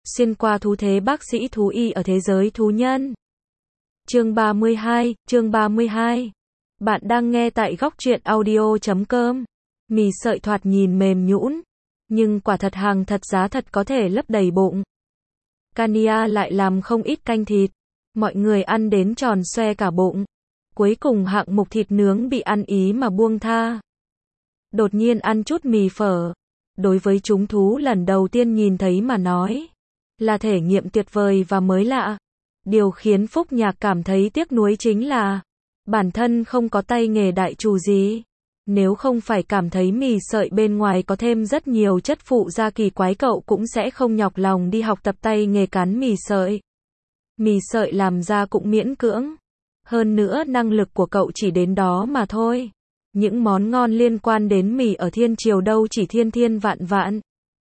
Xuyên qua thú thế bác sĩ thú y ở thế giới thú nhân. Chương 32. Bạn đang nghe tại góc truyện audio.com. Mì sợi thoạt nhìn mềm nhũn, nhưng quả thật hàng thật giá thật có thể lấp đầy bụng. Kania lại làm không ít canh thịt, mọi người ăn đến tròn xoe cả bụng. Cuối cùng hạng mục thịt nướng bị ăn ý mà buông tha. Đột nhiên ăn chút mì phở, đối với chúng thú lần đầu tiên nhìn thấy mà nói, là thể nghiệm tuyệt vời và mới lạ. Điều khiến Phúc Nhạc cảm thấy tiếc nuối chính là, bản thân không có tay nghề đại trù gì. Nếu không phải cảm thấy mì sợi bên ngoài có thêm rất nhiều chất phụ gia kỳ quái, cậu cũng sẽ không nhọc lòng đi học tập tay nghề cán mì sợi. Mì sợi làm ra cũng miễn cưỡng. Hơn nữa năng lực của cậu chỉ đến đó mà thôi. Những món ngon liên quan đến mì ở Thiên Triều đâu chỉ thiên thiên vạn vạn.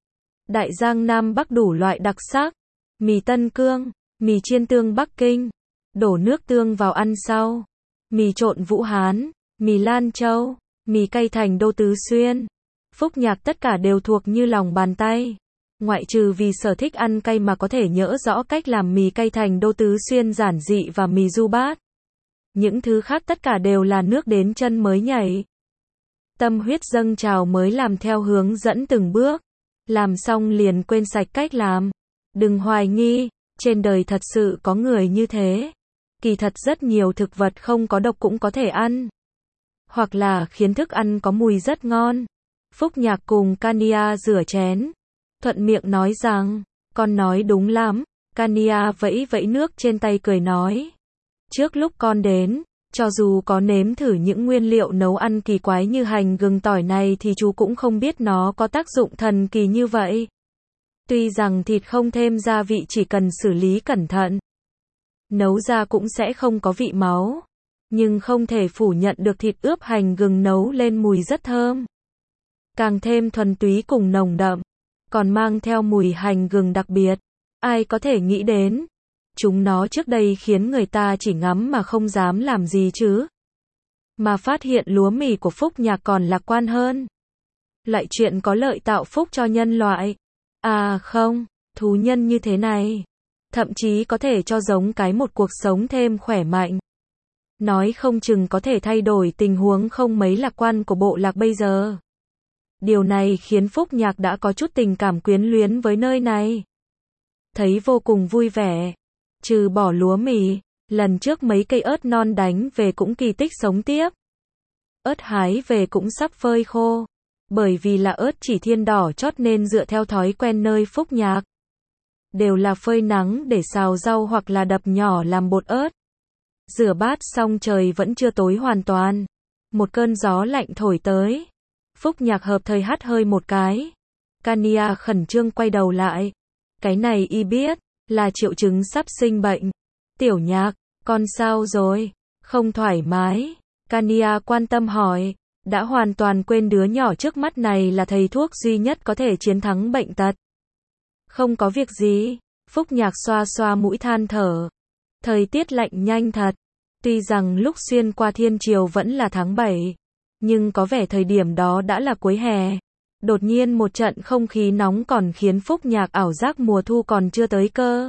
Đại Giang Nam Bắc đủ loại đặc sắc. Mì Tân Cương, mì chiên tương Bắc Kinh, đổ nước tương vào ăn sau. Mì trộn Vũ Hán, mì Lan Châu, mì cay thành Đô Tứ Xuyên. Phúc Nhạc tất cả đều thuộc như lòng bàn tay. Ngoại trừ vì sở thích ăn cay mà có thể nhớ rõ cách làm mì cay thành Đô Tứ Xuyên giản dị và mì du bát. Những thứ khác tất cả đều là nước đến chân mới nhảy. Tâm huyết dâng trào mới làm theo hướng dẫn từng bước. Làm xong liền quên sạch cách làm. Đừng hoài nghi, trên đời thật sự có người như thế. Kỳ thật rất nhiều thực vật không có độc cũng có thể ăn. Hoặc là khiến thức ăn có mùi rất ngon. Phúc Nhạc cùng Kania rửa chén. Thuận miệng nói rằng, con nói đúng lắm. Kania vẫy vẫy nước trên tay cười nói. Trước lúc con đến, cho dù có nếm thử những nguyên liệu nấu ăn kỳ quái như hành gừng tỏi này thì chú cũng không biết nó có tác dụng thần kỳ như vậy. Tuy rằng thịt không thêm gia vị chỉ cần xử lý cẩn thận, nấu ra cũng sẽ không có vị máu. Nhưng không thể phủ nhận được thịt ướp hành gừng nấu lên mùi rất thơm. Càng thêm thuần túy cùng nồng đậm, còn mang theo mùi hành gừng đặc biệt. Ai có thể nghĩ đến, chúng nó trước đây khiến người ta chỉ ngắm mà không dám làm gì chứ. Mà phát hiện lúa mì của Phúc Nhạc còn lạc quan hơn. Lại chuyện có lợi tạo phúc cho nhân loại. À không, thú nhân như thế này, thậm chí có thể cho giống cái một cuộc sống thêm khỏe mạnh. Nói không chừng có thể thay đổi tình huống không mấy lạc quan của bộ lạc bây giờ. Điều này khiến Phúc Nhạc đã có chút tình cảm quyến luyến với nơi này. Thấy vô cùng vui vẻ. Trừ bỏ lúa mì, lần trước mấy cây ớt non đánh về cũng kỳ tích sống tiếp. Ớt hái về cũng sắp phơi khô. Bởi vì là ớt chỉ thiên đỏ chót nên dựa theo thói quen nơi Phúc Nhạc, đều là phơi nắng để xào rau hoặc là đập nhỏ làm bột ớt. Rửa bát xong trời vẫn chưa tối hoàn toàn. Một cơn gió lạnh thổi tới. Phúc Nhạc hợp thời hắt hơi một cái. Kania khẩn trương quay đầu lại. Cái này y biết, là triệu chứng sắp sinh bệnh. Tiểu Nhạc, con sao rồi? Không thoải mái? Kania quan tâm hỏi. Đã hoàn toàn quên đứa nhỏ trước mắt này là thầy thuốc duy nhất có thể chiến thắng bệnh tật. Không có việc gì. Phúc Nhạc xoa xoa mũi than thở. Thời tiết lạnh nhanh thật. Tuy rằng lúc xuyên qua Thiên Triều vẫn là tháng 7, nhưng có vẻ thời điểm đó đã là cuối hè. Đột nhiên một trận không khí nóng còn khiến Phúc Nhạc ảo giác mùa thu còn chưa tới cơ.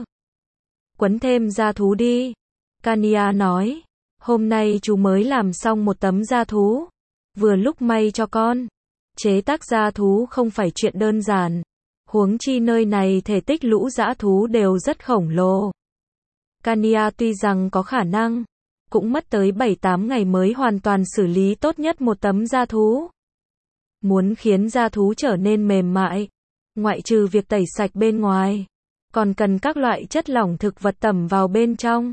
Quấn thêm da thú đi. Kania nói. Hôm nay chú mới làm xong một tấm da thú. Vừa lúc may cho con. Chế tác da thú không phải chuyện đơn giản. Huống chi nơi này thể tích lũ dã thú đều rất khổng lồ. Kania tuy rằng có khả năng, cũng mất tới 7-8 ngày mới hoàn toàn xử lý tốt nhất một tấm da thú. Muốn khiến da thú trở nên mềm mại, ngoại trừ việc tẩy sạch bên ngoài, còn cần các loại chất lỏng thực vật tẩm vào bên trong.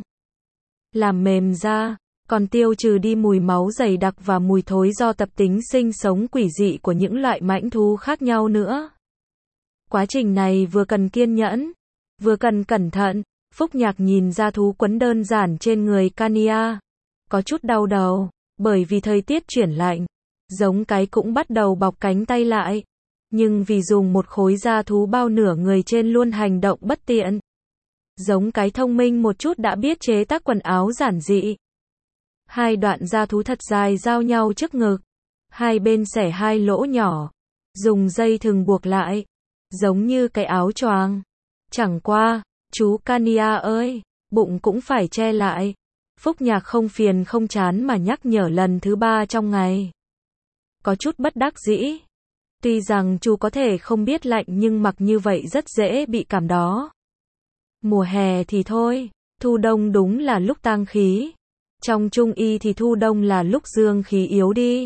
Làm mềm da, còn tiêu trừ đi mùi máu dày đặc và mùi thối do tập tính sinh sống quỷ dị của những loại mãnh thú khác nhau nữa. Quá trình này vừa cần kiên nhẫn, vừa cần cẩn thận. Phúc Nhạc nhìn da thú quấn đơn giản trên người Kania, có chút đau đầu, bởi vì thời tiết chuyển lạnh, giống cái cũng bắt đầu bọc cánh tay lại, nhưng vì dùng một khối da thú bao nửa người trên luôn hành động bất tiện. Giống cái thông minh một chút đã biết chế tác quần áo giản dị. Hai đoạn da thú thật dài giao nhau trước ngực, hai bên xẻ hai lỗ nhỏ, dùng dây thừng buộc lại, giống như cái áo choàng. Chẳng qua, chú Kania ơi, bụng cũng phải che lại. Phúc Nhạc không phiền không chán mà nhắc nhở lần thứ 3 trong ngày. Có chút bất đắc dĩ. Tuy rằng chú có thể không biết lạnh nhưng mặc như vậy rất dễ bị cảm đó. Mùa hè thì thôi, thu đông đúng là lúc tang khí. Trong trung y thì thu đông là lúc dương khí yếu đi.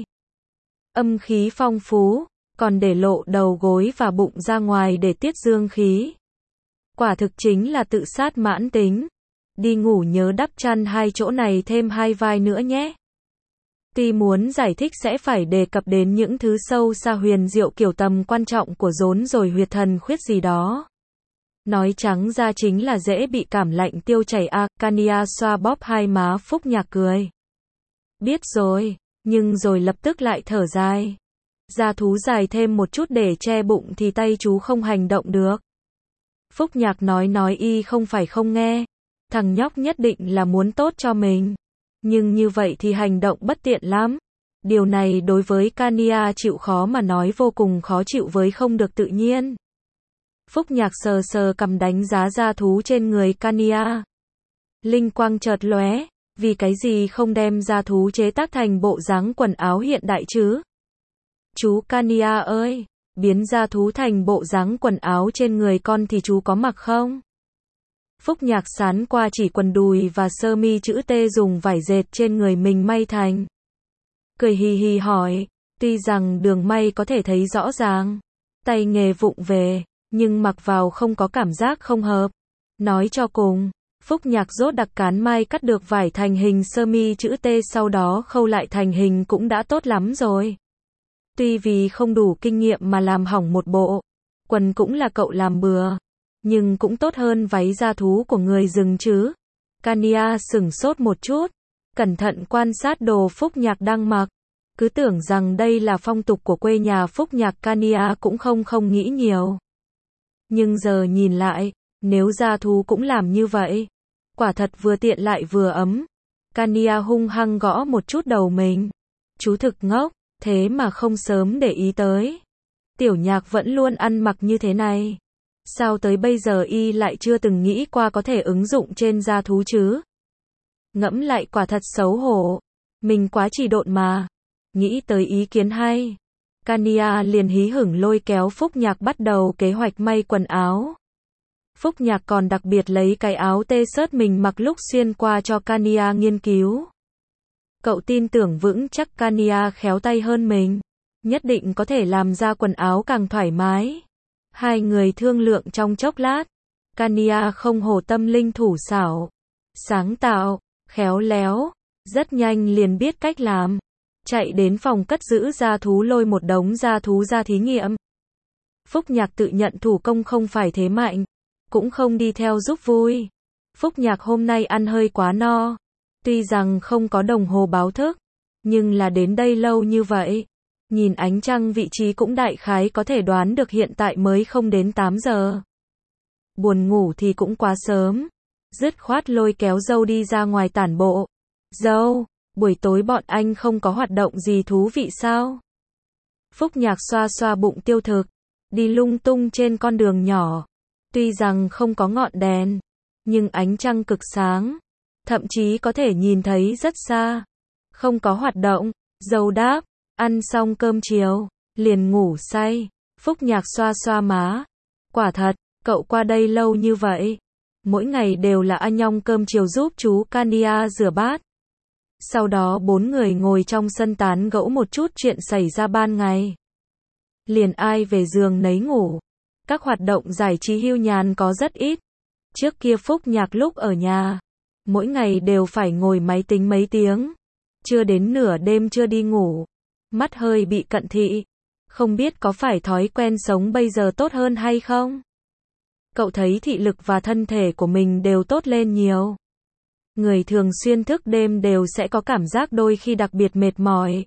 Âm khí phong phú, còn để lộ đầu gối và bụng ra ngoài để tiết dương khí. Quả thực chính là tự sát mãn tính. Đi ngủ nhớ đắp chăn hai chỗ này thêm 2 vai nữa nhé. Tuy muốn giải thích sẽ phải đề cập đến những thứ sâu xa huyền diệu kiểu tầm quan trọng của rốn rồi huyệt thần khuyết gì đó. Nói trắng ra chính là dễ bị cảm lạnh tiêu chảy a. Kania xoa bóp hai má Phúc Nhạc cười. Biết rồi, nhưng rồi lập tức lại thở dài. Da thú dài thêm một chút để che bụng thì tay chú không hành động được. Phúc Nhạc nói y không phải không nghe. Thằng nhóc nhất định là muốn tốt cho mình. Nhưng như vậy thì hành động bất tiện lắm. Điều này đối với Kania chịu khó mà nói vô cùng khó chịu với không được tự nhiên. Phúc Nhạc sờ sờ cầm đánh giá da thú trên người Kania. Linh quang chợt lóe, vì cái gì không đem da thú chế tác thành bộ dáng quần áo hiện đại chứ? Chú Kania ơi, biến da thú thành bộ dáng quần áo trên người con thì chú có mặc không? Phúc Nhạc sán qua chỉ quần đùi và sơ mi chữ T dùng vải dệt trên người mình may thành. Cười hì hì hỏi, tuy rằng đường may có thể thấy rõ ràng, tay nghề vụng về, nhưng mặc vào không có cảm giác không hợp. Nói cho cùng, Phúc Nhạc rốt đặc cán may cắt được vải thành hình sơ mi chữ T sau đó khâu lại thành hình cũng đã tốt lắm rồi. Tuy vì không đủ kinh nghiệm mà làm hỏng một bộ, quần cũng là cậu làm bừa. Nhưng cũng tốt hơn váy da thú của người rừng chứ. Kania sửng sốt một chút, cẩn thận quan sát đồ Phúc Nhạc đang mặc. Cứ tưởng rằng đây là phong tục của quê nhà Phúc Nhạc. Kania cũng không nghĩ nhiều. Nhưng giờ nhìn lại, nếu da thú cũng làm như vậy, quả thật vừa tiện lại vừa ấm. Kania hung hăng gõ một chút đầu mình. Chú thực ngốc, thế mà không sớm để ý tới. Tiểu Nhạc vẫn luôn ăn mặc như thế này. Sao tới bây giờ y lại chưa từng nghĩ qua có thể ứng dụng trên da thú chứ? Ngẫm lại quả thật xấu hổ. Mình quá chỉ độn mà. Nghĩ tới ý kiến hay. Kania liền hí hửng lôi kéo Phúc Nhạc bắt đầu kế hoạch may quần áo. Phúc Nhạc còn đặc biệt lấy cái áo t-shirt mình mặc lúc xuyên qua cho Kania nghiên cứu. Cậu tin tưởng vững chắc Kania khéo tay hơn mình. Nhất định có thể làm ra quần áo càng thoải mái. Hai người thương lượng trong chốc lát. Kania không hổ tâm linh thủ xảo, sáng tạo, khéo léo, rất nhanh liền biết cách làm. Chạy đến phòng cất giữ da thú lôi một đống da thú ra thí nghiệm. Phúc Nhạc tự nhận thủ công không phải thế mạnh, cũng không đi theo giúp vui. Phúc Nhạc hôm nay ăn hơi quá no. Tuy rằng không có đồng hồ báo thức, nhưng là đến đây lâu như vậy. Nhìn ánh trăng vị trí cũng đại khái có thể đoán được hiện tại mới không đến 8 giờ. Buồn ngủ thì cũng quá sớm. Dứt khoát lôi kéo dâu đi ra ngoài tản bộ. Dâu, buổi tối bọn anh không có hoạt động gì thú vị sao? Phúc Nhạc xoa xoa bụng tiêu thực. Đi lung tung trên con đường nhỏ. Tuy rằng không có ngọn đèn, nhưng ánh trăng cực sáng. Thậm chí có thể nhìn thấy rất xa. Không có hoạt động, dâu đáp. Ăn xong cơm chiều, liền ngủ say. Phúc Nhạc xoa xoa má. Quả thật, cậu qua đây lâu như vậy. Mỗi ngày đều là anh nhong cơm chiều giúp chú Kania rửa bát. Sau đó 4 người ngồi trong sân tán gẫu một chút chuyện xảy ra ban ngày. Liền ai về giường nấy ngủ. Các hoạt động giải trí hưu nhàn có rất ít. Trước kia Phúc Nhạc lúc ở nhà, mỗi ngày đều phải ngồi máy tính mấy tiếng. Chưa đến nửa đêm chưa đi ngủ. Mắt hơi bị cận thị. Không biết có phải thói quen sống bây giờ tốt hơn hay không? Cậu thấy thị lực và thân thể của mình đều tốt lên nhiều. Người thường xuyên thức đêm đều sẽ có cảm giác đôi khi đặc biệt mệt mỏi.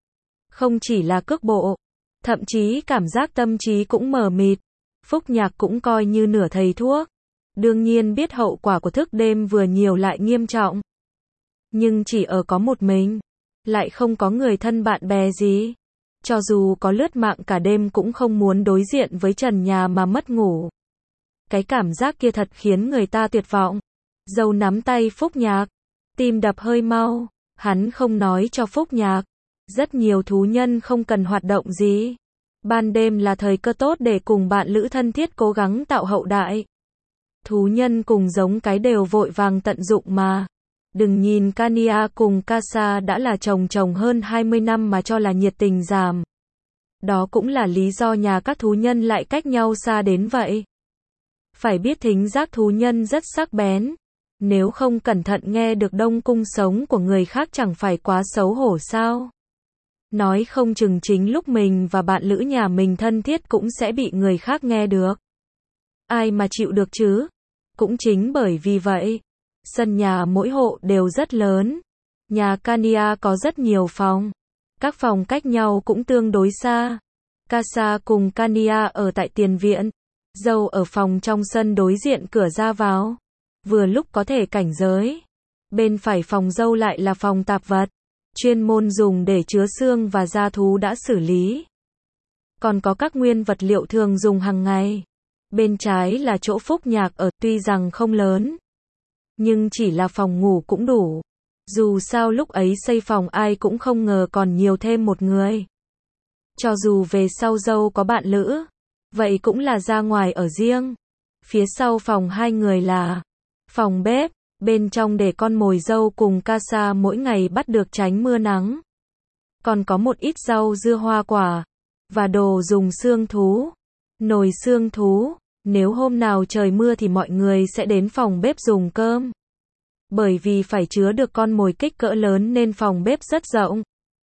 Không chỉ là cước bộ, thậm chí cảm giác tâm trí cũng mờ mịt. Phúc Nhạc cũng coi như nửa thầy thuốc. Đương nhiên biết hậu quả của thức đêm vừa nhiều lại nghiêm trọng. Nhưng chỉ ở có một mình. Lại không có người thân bạn bè gì. Cho dù có lướt mạng cả đêm cũng không muốn đối diện với trần nhà mà mất ngủ. Cái cảm giác kia thật khiến người ta tuyệt vọng. Dâu nắm tay Phúc Nhạc, tim đập hơi mau, hắn không nói cho Phúc Nhạc. Rất nhiều thú nhân không cần hoạt động gì. Ban đêm là thời cơ tốt để cùng bạn lữ thân thiết cố gắng tạo hậu đại. Thú nhân cùng giống cái đều vội vàng tận dụng mà. Đừng nhìn Kania cùng Kasa đã là chồng hơn 20 năm mà cho là nhiệt tình giảm. Đó cũng là lý do nhà các thú nhân lại cách nhau xa đến vậy. Phải biết thính giác thú nhân rất sắc bén. Nếu không cẩn thận nghe được đông cung sống của người khác chẳng phải quá xấu hổ sao? Nói không chừng chính lúc mình và bạn lữ nhà mình thân thiết cũng sẽ bị người khác nghe được. Ai mà chịu được chứ? Cũng chính bởi vì vậy, sân nhà mỗi hộ đều rất lớn. Nhà Kania có rất nhiều phòng. Các phòng cách nhau cũng tương đối xa. Kasa cùng Kania ở tại tiền viện. Dâu ở phòng trong sân đối diện cửa ra vào. Vừa lúc có thể cảnh giới. Bên phải phòng dâu lại là phòng tạp vật. Chuyên môn dùng để chứa xương và da thú đã xử lý. Còn có các nguyên vật liệu thường dùng hàng ngày. Bên trái là chỗ Phúc Nhạc ở, tuy rằng không lớn. Nhưng chỉ là phòng ngủ cũng đủ. Dù sao lúc ấy xây phòng ai cũng không ngờ còn nhiều thêm một người. Cho dù về sau dâu có bạn lữ, vậy cũng là ra ngoài ở riêng. Phía sau phòng hai người là phòng bếp, bên trong để con mồi dâu cùng Kasa mỗi ngày bắt được tránh mưa nắng. Còn có một ít rau dưa hoa quả, và đồ dùng xương thú. Nồi xương thú, nếu hôm nào trời mưa thì mọi người sẽ đến phòng bếp dùng cơm. Bởi vì phải chứa được con mồi kích cỡ lớn nên phòng bếp rất rộng.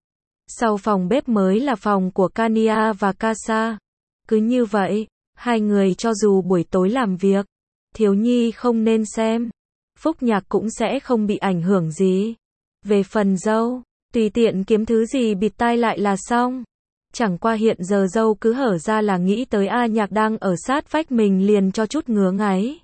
Sau phòng bếp mới là phòng của Kania và Kasa. Cứ như vậy, hai người cho dù buổi tối làm việc, thiếu nhi không nên xem. Phúc Nhạc cũng sẽ không bị ảnh hưởng gì. Về phần dâu, tùy tiện kiếm thứ gì bịt tai lại là xong. Chẳng qua hiện giờ dâu cứ hở ra là nghĩ tới A Nhạc đang ở sát vách mình liền cho chút ngứa ngáy.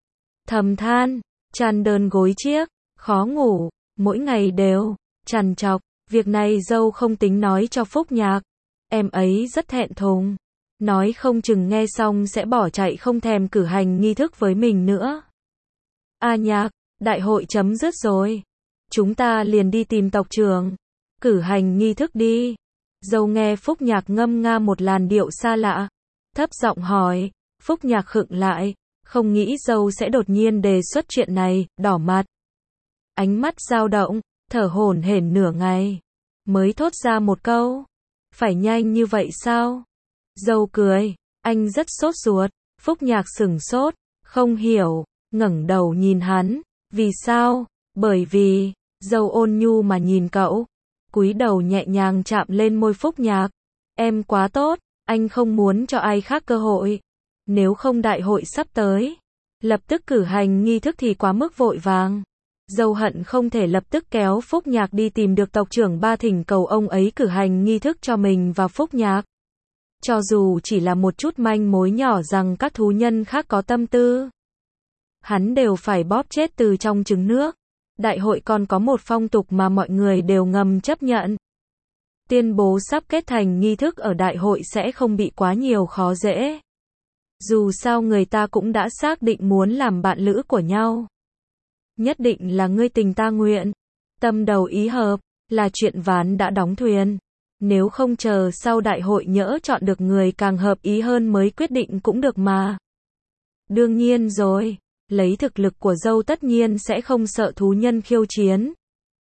Thầm than, chăn đơn gối chiếc, khó ngủ, mỗi ngày đều trằn trọc. Việc này dâu không tính nói cho Phúc Nhạc. Em ấy rất thẹn thùng. Nói không chừng nghe xong sẽ bỏ chạy không thèm cử hành nghi thức với mình nữa. A Nhạc, đại hội chấm dứt rồi. Chúng ta liền đi tìm tộc trưởng. Cử hành nghi thức đi. Dâu nghe Phúc Nhạc ngâm nga một làn điệu xa lạ. Thấp giọng hỏi. Phúc Nhạc khựng lại. Không nghĩ dâu sẽ đột nhiên đề xuất chuyện này, đỏ mặt. Ánh mắt dao động, thở hổn hển nửa ngày. Mới thốt ra một câu. Phải nhanh như vậy sao? Dâu cười. Anh rất sốt ruột. Phúc Nhạc sửng sốt. Không hiểu. Ngẩng đầu nhìn hắn. Vì sao? Bởi vì, dâu ôn nhu mà nhìn cậu. Cúi đầu nhẹ nhàng chạm lên môi Phúc Nhạc. Em quá tốt, anh không muốn cho ai khác cơ hội. Nếu không đại hội sắp tới, lập tức cử hành nghi thức thì quá mức vội vàng. Dâu hận không thể lập tức kéo Phúc Nhạc đi tìm được tộc trưởng Ba thỉnh cầu ông ấy cử hành nghi thức cho mình và Phúc Nhạc. Cho dù chỉ là một chút manh mối nhỏ rằng các thú nhân khác có tâm tư, hắn đều phải bóp chết từ trong trứng nước. Đại hội còn có một phong tục mà mọi người đều ngầm chấp nhận. Tuyên bố sắp kết thành nghi thức ở đại hội sẽ không bị quá nhiều khó dễ. Dù sao người ta cũng đã xác định muốn làm bạn lữ của nhau. Nhất định là ngươi tình ta nguyện. Tâm đầu ý hợp, là chuyện ván đã đóng thuyền. Nếu không chờ sau đại hội nhỡ chọn được người càng hợp ý hơn mới quyết định cũng được mà. Đương nhiên rồi. Lấy thực lực của dâu tất nhiên sẽ không sợ thú nhân khiêu chiến.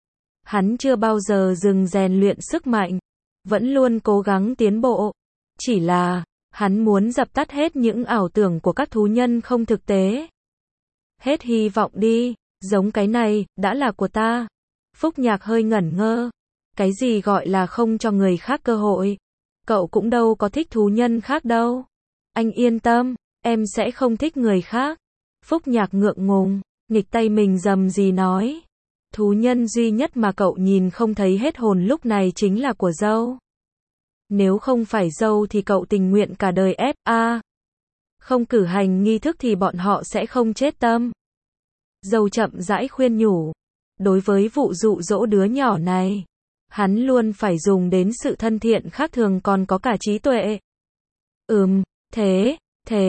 Hắn chưa bao giờ dừng rèn luyện sức mạnh, vẫn luôn cố gắng tiến bộ. Chỉ là, hắn muốn dập tắt hết những ảo tưởng của các thú nhân không thực tế. Hết hy vọng đi, giống cái này, đã là của ta. Phúc Nhạc hơi ngẩn ngơ. Cái gì gọi là không cho người khác cơ hội? Cậu cũng đâu có thích thú nhân khác đâu. Anh yên tâm, em sẽ không thích người khác. Phúc Nhạc ngượng ngùng, nghịch tay mình rầm rì nói. Thú nhân duy nhất mà cậu nhìn không thấy hết hồn lúc này chính là của dâu. Nếu không phải dâu thì cậu tình nguyện cả đời FA. Không cử hành nghi thức thì bọn họ sẽ không chết tâm. Dâu chậm rãi khuyên nhủ. Đối với vụ dụ dỗ đứa nhỏ này, hắn luôn phải dùng đến sự thân thiện khác thường còn có cả trí tuệ. Thế,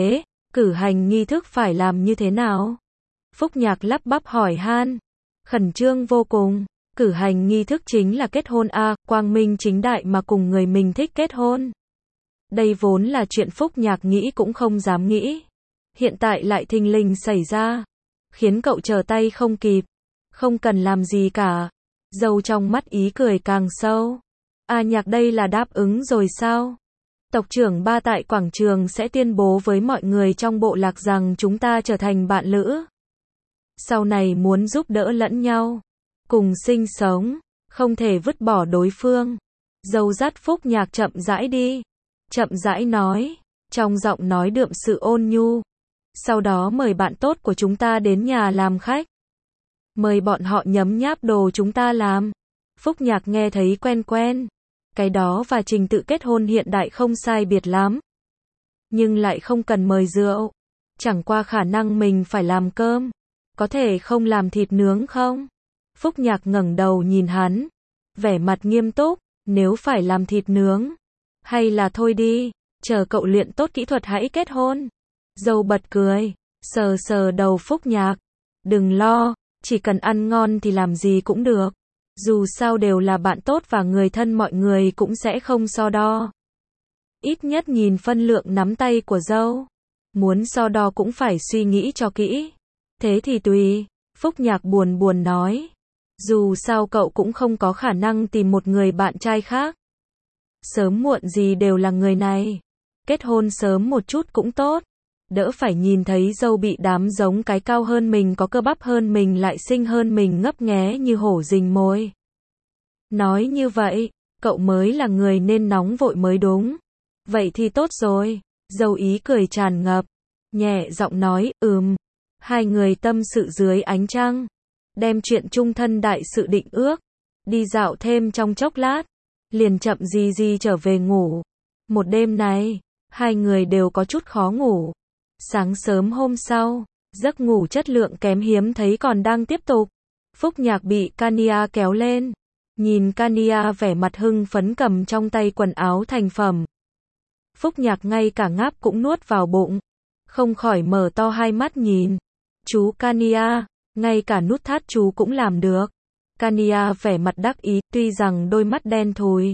Cử hành nghi thức phải làm như thế nào? Phúc Nhạc lắp bắp hỏi han. Khẩn trương vô cùng. Cử hành nghi thức chính là kết hôn a, quang minh chính đại mà cùng người mình thích kết hôn. Đây vốn là chuyện Phúc Nhạc nghĩ cũng không dám nghĩ. Hiện tại lại thình lình xảy ra. Khiến cậu trở tay không kịp. Không cần làm gì cả. Dâu trong mắt ý cười càng sâu. A Nhạc đây là đáp ứng rồi sao? Tộc trưởng Ba tại quảng trường sẽ tuyên bố với mọi người trong bộ lạc rằng chúng ta trở thành bạn lữ. Sau này muốn giúp đỡ lẫn nhau. Cùng sinh sống. Không thể vứt bỏ đối phương. Dâu dắt Phúc Nhạc chậm rãi đi. Chậm rãi nói. Trong giọng nói đượm sự ôn nhu. Sau đó mời bạn tốt của chúng ta đến nhà làm khách. Mời bọn họ nhấm nháp đồ chúng ta làm. Phúc Nhạc nghe thấy quen quen. Cái đó và trình tự kết hôn hiện đại không sai biệt lắm. Nhưng lại không cần mời rượu. Chẳng qua khả năng mình phải làm cơm. Có thể không làm thịt nướng không? Phúc Nhạc ngẩng đầu nhìn hắn. Vẻ mặt nghiêm túc. Nếu phải làm thịt nướng. Hay là thôi đi. Chờ cậu luyện tốt kỹ thuật hãy kết hôn. Dâu bật cười. Sờ sờ đầu Phúc Nhạc. Đừng lo. Chỉ cần ăn ngon thì làm gì cũng được. Dù sao đều là bạn tốt và người thân mọi người cũng sẽ không so đo. Ít nhất nhìn phân lượng nắm tay của dâu. Muốn so đo cũng phải suy nghĩ cho kỹ. Thế thì tùy. Phúc Nhạc buồn buồn nói. Dù sao cậu cũng không có khả năng tìm một người bạn trai khác. Sớm muộn gì đều là người này. Kết hôn sớm một chút cũng tốt. Đỡ phải nhìn thấy dâu bị đám giống cái cao hơn mình có cơ bắp hơn mình lại xinh hơn mình ngấp nghé như hổ rình mồi. Nói như vậy, cậu mới là người nên nóng vội mới đúng. Vậy thì tốt rồi. Dâu ý cười tràn ngập. Nhẹ giọng nói, Hai người tâm sự dưới ánh trăng. Đem chuyện chung thân đại sự định ước. Đi dạo thêm trong chốc lát. Liền chậm gì trở về ngủ. Một đêm này, hai người đều có chút khó ngủ. Sáng sớm hôm sau, giấc ngủ chất lượng kém hiếm thấy còn đang tiếp tục. Phúc Nhạc bị Kania kéo lên. Nhìn Kania vẻ mặt hưng phấn cầm trong tay quần áo thành phẩm. Phúc Nhạc ngay cả ngáp cũng nuốt vào bụng. Không khỏi mở to hai mắt nhìn. Chú Kania, ngay cả nút thắt chú cũng làm được. Kania vẻ mặt đắc ý, tuy rằng đôi mắt đen thùi.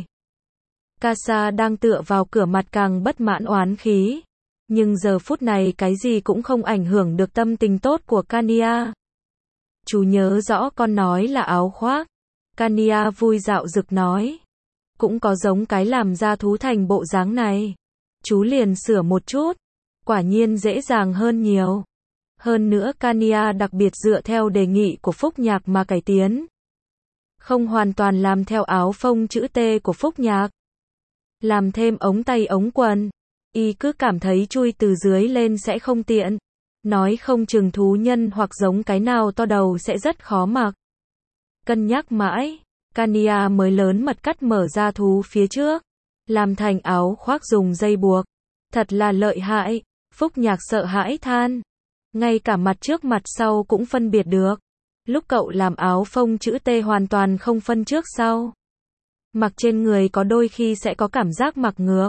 Casa đang tựa vào cửa mặt càng bất mãn oán khí. Nhưng giờ phút này cái gì cũng không ảnh hưởng được tâm tình tốt của Kania. Chú nhớ rõ con nói là áo khoác. Kania vui dạo dực nói. Cũng có giống cái làm ra thú thành bộ dáng này. Chú liền sửa một chút. Quả nhiên dễ dàng hơn nhiều. Hơn nữa Kania đặc biệt dựa theo đề nghị của Phúc Nhạc mà cải tiến. Không hoàn toàn làm theo áo phông chữ T của Phúc Nhạc. Làm thêm ống tay ống quần. Y cứ cảm thấy chui từ dưới lên sẽ không tiện. Nói không chừng thú nhân hoặc giống cái nào to đầu sẽ rất khó mặc. Cân nhắc mãi, Kania mới lớn mật cắt mở ra thú phía trước. Làm thành áo khoác dùng dây buộc. Thật là lợi hại. Phúc Nhạc sợ hãi than. Ngay cả mặt trước mặt sau cũng phân biệt được. Lúc cậu làm áo phông chữ T hoàn toàn không phân trước sau. Mặc trên người có đôi khi sẽ có cảm giác mặc ngược.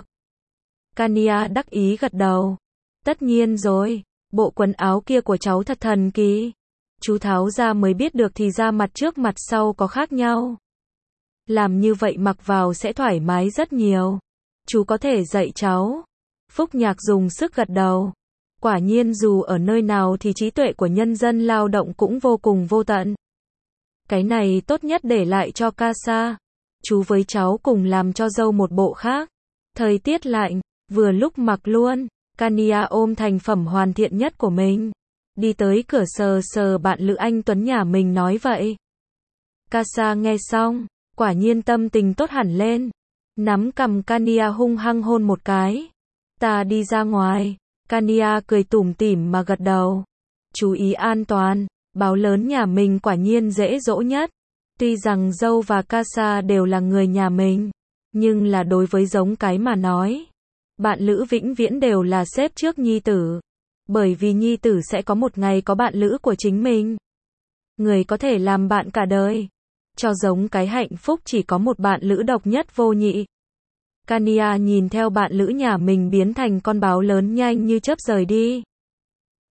Kania đắc ý gật đầu. Tất nhiên rồi, bộ quần áo kia của cháu thật thần kỳ. Chú tháo ra mới biết được thì ra mặt trước mặt sau có khác nhau. Làm như vậy mặc vào sẽ thoải mái rất nhiều. Chú có thể dạy cháu. Phúc Nhạc dùng sức gật đầu. Quả nhiên dù ở nơi nào thì trí tuệ của nhân dân lao động cũng vô cùng vô tận. Cái này tốt nhất để lại cho Casa. Chú với cháu cùng làm cho dâu một bộ khác. Thời tiết lạnh, vừa lúc mặc luôn. Kania ôm thành phẩm hoàn thiện nhất của mình. Đi tới cửa sờ sờ bạn lữ anh Tuấn nhà mình nói vậy. Casa nghe xong, quả nhiên tâm tình tốt hẳn lên. Nắm cầm Kania hung hăng hôn một cái. Ta đi ra ngoài. Kania cười tủm tỉm mà gật đầu. Chú ý an toàn, báo lớn nhà mình quả nhiên dễ dỗ nhất. Tuy rằng dâu và Casa đều là người nhà mình, nhưng là đối với giống cái mà nói. Bạn lữ vĩnh viễn đều là xếp trước nhi tử. Bởi vì nhi tử sẽ có một ngày có bạn lữ của chính mình. Người có thể làm bạn cả đời. Cho giống cái hạnh phúc chỉ có một bạn lữ độc nhất vô nhị. Kania nhìn theo bạn lữ nhà mình biến thành con báo lớn nhanh như chớp rời đi.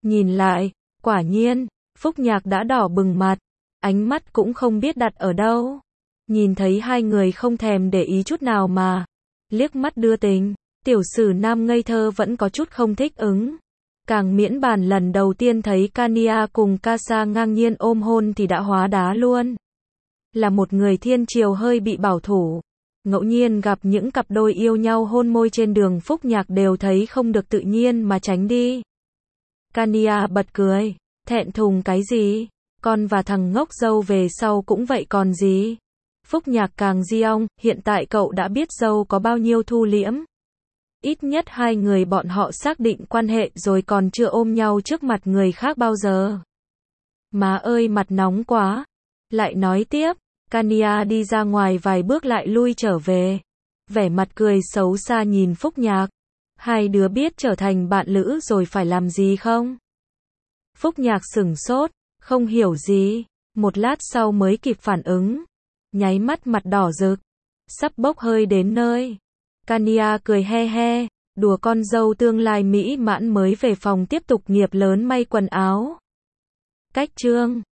Nhìn lại, quả nhiên, Phúc Nhạc đã đỏ bừng mặt, ánh mắt cũng không biết đặt ở đâu. Nhìn thấy hai người không thèm để ý chút nào mà liếc mắt đưa tình, tiểu sử nam ngây thơ vẫn có chút không thích ứng. Càng miễn bàn lần đầu tiên thấy Kania cùng Casa ngang nhiên ôm hôn thì đã hóa đá luôn. Là một người thiên triều hơi bị bảo thủ, ngẫu nhiên gặp những cặp đôi yêu nhau hôn môi trên đường Phúc Nhạc đều thấy không được tự nhiên mà tránh đi. Kania bật cười, thẹn thùng cái gì, con và thằng ngốc dâu về sau cũng vậy còn gì. Phúc Nhạc càng giông, hiện tại cậu đã biết dâu có bao nhiêu thu liễm. Ít nhất hai người bọn họ xác định quan hệ rồi còn chưa ôm nhau trước mặt người khác bao giờ. Má ơi mặt nóng quá. Lại nói tiếp, Kania đi ra ngoài vài bước lại lui trở về. Vẻ mặt cười xấu xa nhìn Phúc Nhạc. Hai đứa biết trở thành bạn lữ rồi phải làm gì không? Phúc Nhạc sửng sốt, không hiểu gì. Một lát sau mới kịp phản ứng. Nháy mắt mặt đỏ rực. Sắp bốc hơi đến nơi. Kania cười he he, đùa con dâu tương lai mỹ mãn mới về phòng tiếp tục nghiệp lớn may quần áo. Cách chương